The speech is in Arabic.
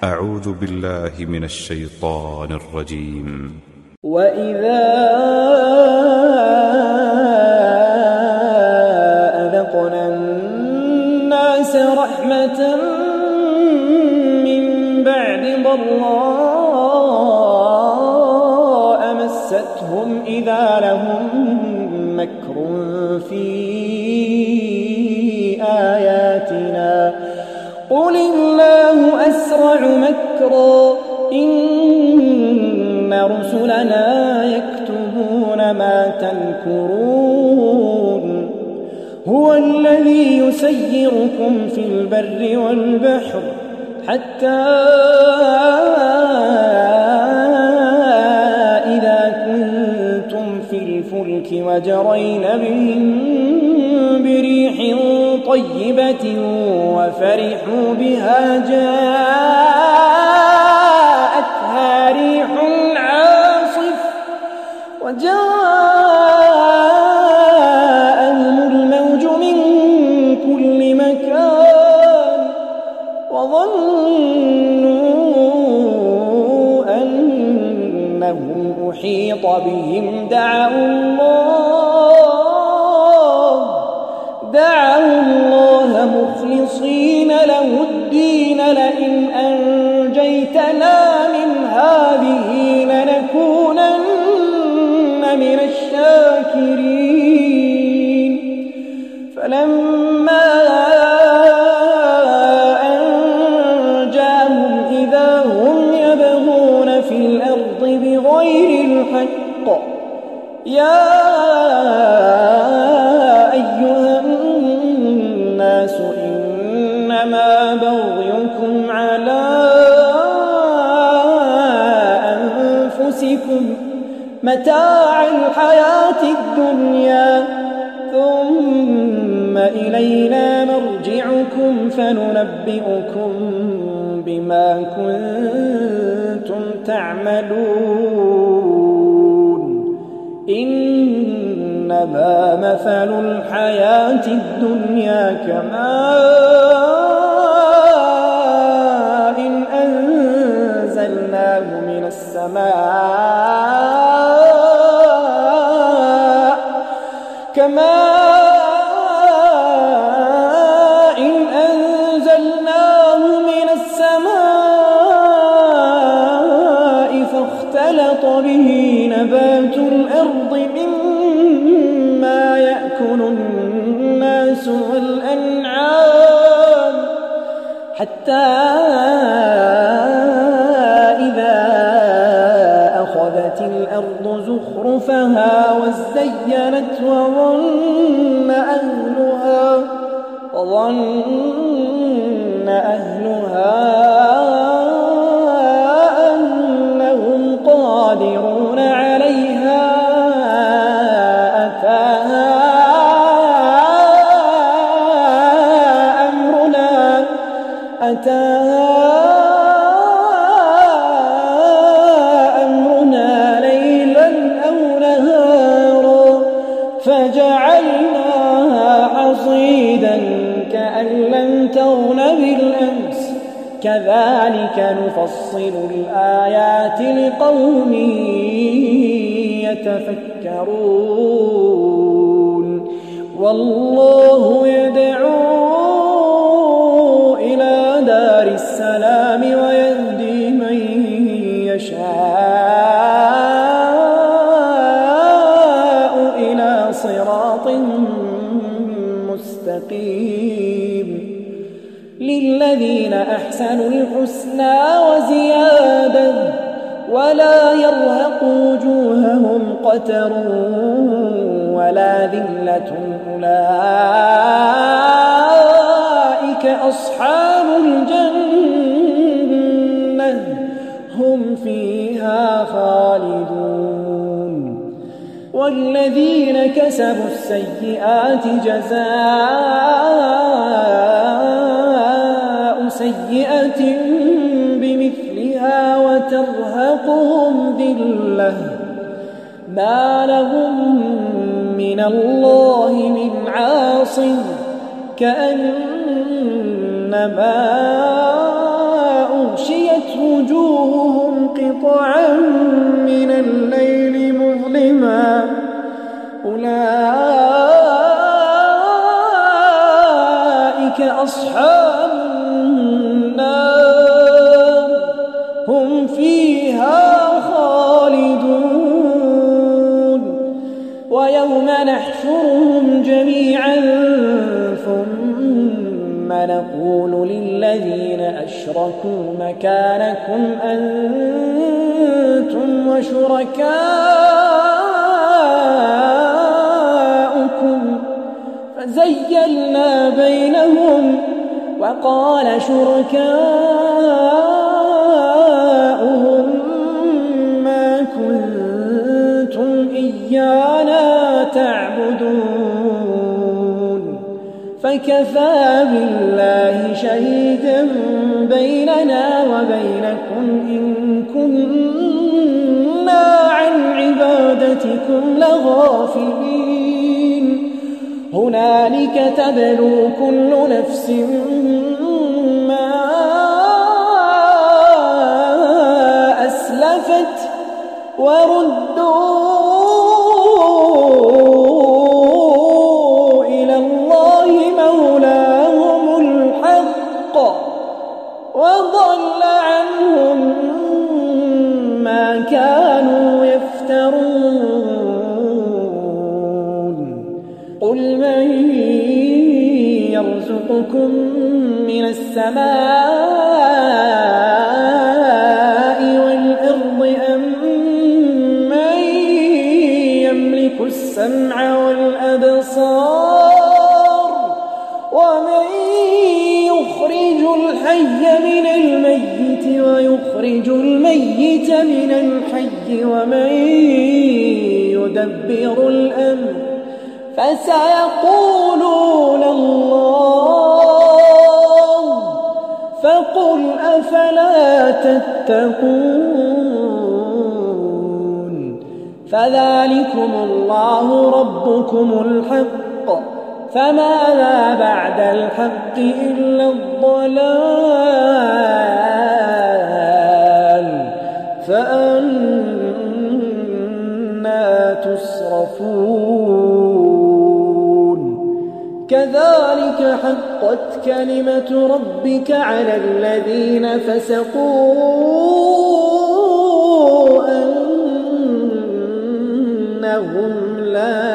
أعوذ بالله من الشيطان الرجيم. وإذا أذقنا الناس رحمة من بعد ضراء مستهم إذا لهم مكر في آياتنا قل الله أسرع مكرا إن رسلنا يكتبون ما تمكرون هو الذي يسيركم في البر والبحر حتى إذا كنتم في الفلك وجرين بهم بريح طيبة وفرحوا بها جاءتها ريح عاصف وجاءهم الموج من كل مكان وظنوا أنهم أحيط بهم دعوا الله مخلصين له الدين لئن أنجيتنا من هذه لنكونن من الشاكرين فلما أنجاهم إذا هم يبغون في الأرض بغير الحق يا أيها الناس إنما بغيكم على أنفسكم متاع الحياة الدنيا ثم إلينا مرجعكم فننبئكم بما كنتم تعملون إنما مثل الحياة الدنيا كماء أنزلناه من السماء فاختلط به نبات الأرض مما يأكل الناس والأنعام حتى إذا أخذت الأرض زخرفها وزينت وظن أهلها أنهم قادرون عليها أتاها أمرنا ليلا أو نهارا فجعلناها حصيدا كأن لم تغن بالأمس كذلك نفصل الآيات لقوم يتفكرون والله يدعو إلى دار السلام ويهدي من يشاء إلى صراط مستقيم للذين أحسنوا الحسنى وزيادة ولا يرهق وجوههم قتر ولا ذلة أولئك أصحاب الجنة هم فيها خالدون والذين كسبوا السيئات جزاء سيئة بمثلها وترهقهم ذلة ما لهم من الله من عاصم كأنما أغشيت وجوههم قطعا من الليل مظلما أولئك أصحاب النار هم فيها خالدون ويوم نحشرهم جميعا ثم نقول للذين أشركوا مكانكم أنتم وشركاؤكم فزيّلنا بينهم وقال شركاؤهم ما كنتم إيانا تعبدون فكفى بالله شهيدا بيننا وبينكم إن كنا عن عبادتكم لغافلين هنالك تبلو كل نفس ما أسلفت وردوا إلى الله مولاهم الحق وضل عنهم ما كانوا يفترون قل من يرزقكم من السماء والأرض أم من يملك السمع والأبصار ومن يخرج الحي من الميت ويخرج الميت من الحي ومن يدبر الأمر فسيقولون الله فقل أفلا تتقون فذلكم الله ربكم الحق فماذا بعد الحق إلا الضلال فأنى تصرفون كذلك حقت كلمة ربك على الذين فسقوا أنهم لا